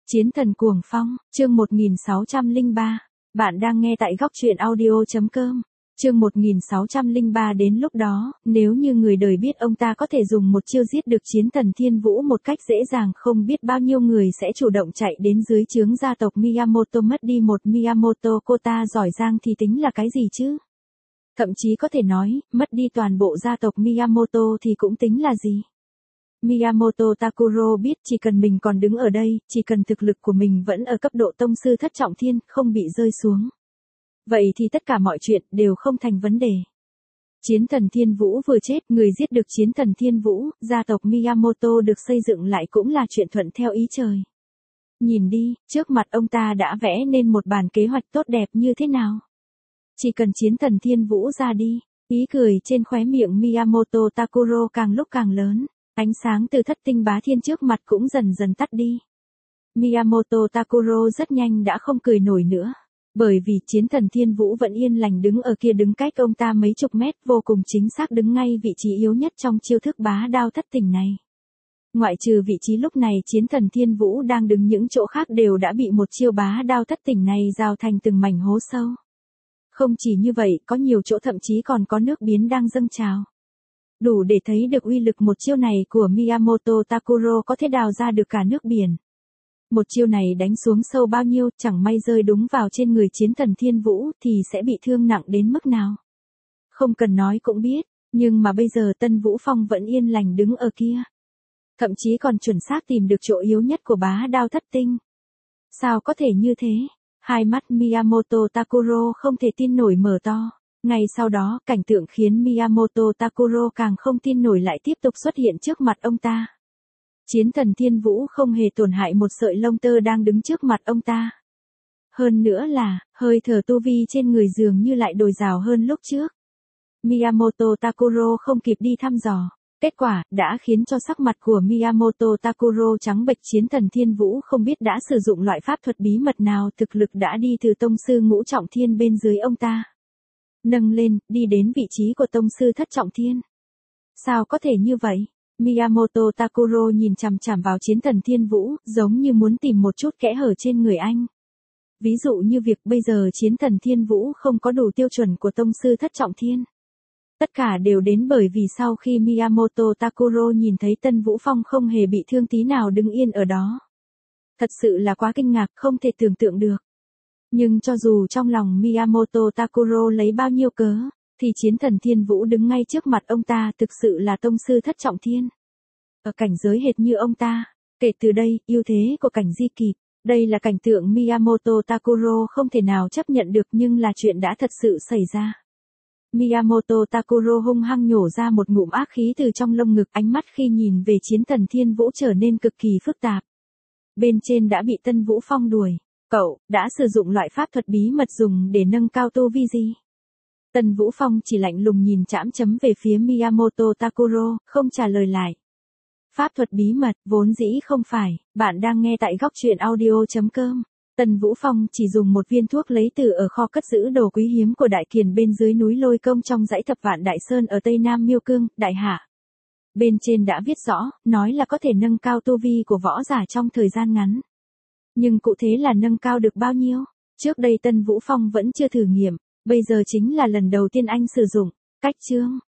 Chiến thần cuồng phong, chương 1603. Bạn đang nghe tại góc truyện audio.com. Chương 1603 đến lúc đó, nếu như người đời biết ông ta có thể dùng một chiêu giết được chiến thần Thiên Vũ một cách dễ dàng, không biết bao nhiêu người sẽ chủ động chạy đến dưới trướng gia tộc Miyamoto. Mất đi một Miyamoto cô ta giỏi giang thì tính là cái gì chứ? Thậm chí có thể nói, mất đi toàn bộ gia tộc Miyamoto thì cũng tính là gì? Miyamoto Takuro biết chỉ cần mình còn đứng ở đây, chỉ cần thực lực của mình vẫn ở cấp độ tông sư thất trọng thiên, không bị rơi xuống. Vậy thì tất cả mọi chuyện đều không thành vấn đề. Chiến thần Thiên Vũ vừa chết, người giết được chiến thần Thiên Vũ, gia tộc Miyamoto được xây dựng lại cũng là chuyện thuận theo ý trời. Nhìn đi, trước mặt ông ta đã vẽ nên một bản kế hoạch tốt đẹp như thế nào. Chỉ cần chiến thần Thiên Vũ ra đi, ý cười trên khóe miệng Miyamoto Takuro càng lúc càng lớn. Ánh sáng từ thất tinh bá thiên trước mặt cũng dần dần tắt đi. Miyamoto Takuro rất nhanh đã không cười nổi nữa. Bởi vì chiến thần Thiên Vũ vẫn yên lành đứng ở kia, đứng cách ông ta mấy chục mét, vô cùng chính xác đứng ngay vị trí yếu nhất trong chiêu thức bá đao thất tình này. Ngoại trừ vị trí lúc này chiến thần Thiên Vũ đang đứng, những chỗ khác đều đã bị một chiêu bá đao thất tình này rào thành từng mảnh hố sâu. Không chỉ như vậy, có nhiều chỗ thậm chí còn có nước biến đang dâng trào. Đủ để thấy được uy lực một chiêu này của Miyamoto Takuro có thể đào ra được cả nước biển. Một chiêu này đánh xuống sâu bao nhiêu, chẳng may rơi đúng vào trên người chiến thần Thiên Vũ thì sẽ bị thương nặng đến mức nào. Không cần nói cũng biết, nhưng mà bây giờ Tân Vũ Phong vẫn yên lành đứng ở kia. Thậm chí còn chuẩn xác tìm được chỗ yếu nhất của bá đao thất tinh. Sao có thể như thế? Hai mắt Miyamoto Takuro không thể tin nổi mở to. Ngay sau đó, cảnh tượng khiến Miyamoto Takuro càng không tin nổi lại tiếp tục xuất hiện trước mặt ông ta. Chiến thần Thiên Vũ không hề tổn hại một sợi lông tơ đang đứng trước mặt ông ta. Hơn nữa là, hơi thở tu vi trên người dường như lại dồi dào hơn lúc trước. Miyamoto Takuro không kịp đi thăm dò. Kết quả, đã khiến cho sắc mặt của Miyamoto Takuro trắng bệch. Chiến thần Thiên Vũ không biết đã sử dụng loại pháp thuật bí mật nào, thực lực đã đi từ tông sư ngũ trọng thiên bên dưới ông ta. Nâng lên, đi đến vị trí của tông sư thất trọng thiên. Sao có thể như vậy? Miyamoto Takuro nhìn chằm chằm vào chiến thần Thiên Vũ, giống như muốn tìm một chút kẽ hở trên người anh. Ví dụ như việc bây giờ chiến thần Thiên Vũ không có đủ tiêu chuẩn của tông sư thất trọng thiên. Tất cả đều đến bởi vì sau khi Miyamoto Takuro nhìn thấy Tân Vũ Phong không hề bị thương tí nào đứng yên ở đó. Thật sự là quá kinh ngạc, không thể tưởng tượng được. Nhưng cho dù trong lòng Miyamoto Takuro lấy bao nhiêu cớ, thì chiến thần Thiên Vũ đứng ngay trước mặt ông ta thực sự là tông sư thất trọng thiên. Ở cảnh giới hệt như ông ta, kể từ đây, ưu thế của cảnh di kịp, đây là cảnh tượng Miyamoto Takuro không thể nào chấp nhận được, nhưng là chuyện đã thật sự xảy ra. Miyamoto Takuro hung hăng nhổ ra một ngụm ác khí từ trong lông ngực, ánh mắt khi nhìn về chiến thần Thiên Vũ trở nên cực kỳ phức tạp. Bên trên đã bị Tân Vũ Phong đuổi. Cậu, đã sử dụng loại pháp thuật bí mật dùng để nâng cao tu vi gì? Tân Vũ Phong chỉ lạnh lùng nhìn chãm chấm về phía Miyamoto Takuro, không trả lời lại. Pháp thuật bí mật, vốn dĩ không phải, bạn đang nghe tại góc truyện audio.com. Tân Vũ Phong chỉ dùng một viên thuốc lấy từ ở kho cất giữ đồ quý hiếm của Đại Kiền bên dưới núi Lôi Công trong dãy Thập Vạn Đại Sơn ở Tây Nam Miêu Cương, Đại Hạ. Bên trên đã viết rõ, nói là có thể nâng cao tu vi của võ giả trong thời gian ngắn. Nhưng cụ thể là nâng cao được bao nhiêu? Trước đây Tân Vũ Phong vẫn chưa thử nghiệm, bây giờ chính là lần đầu tiên anh sử dụng. Cách chương,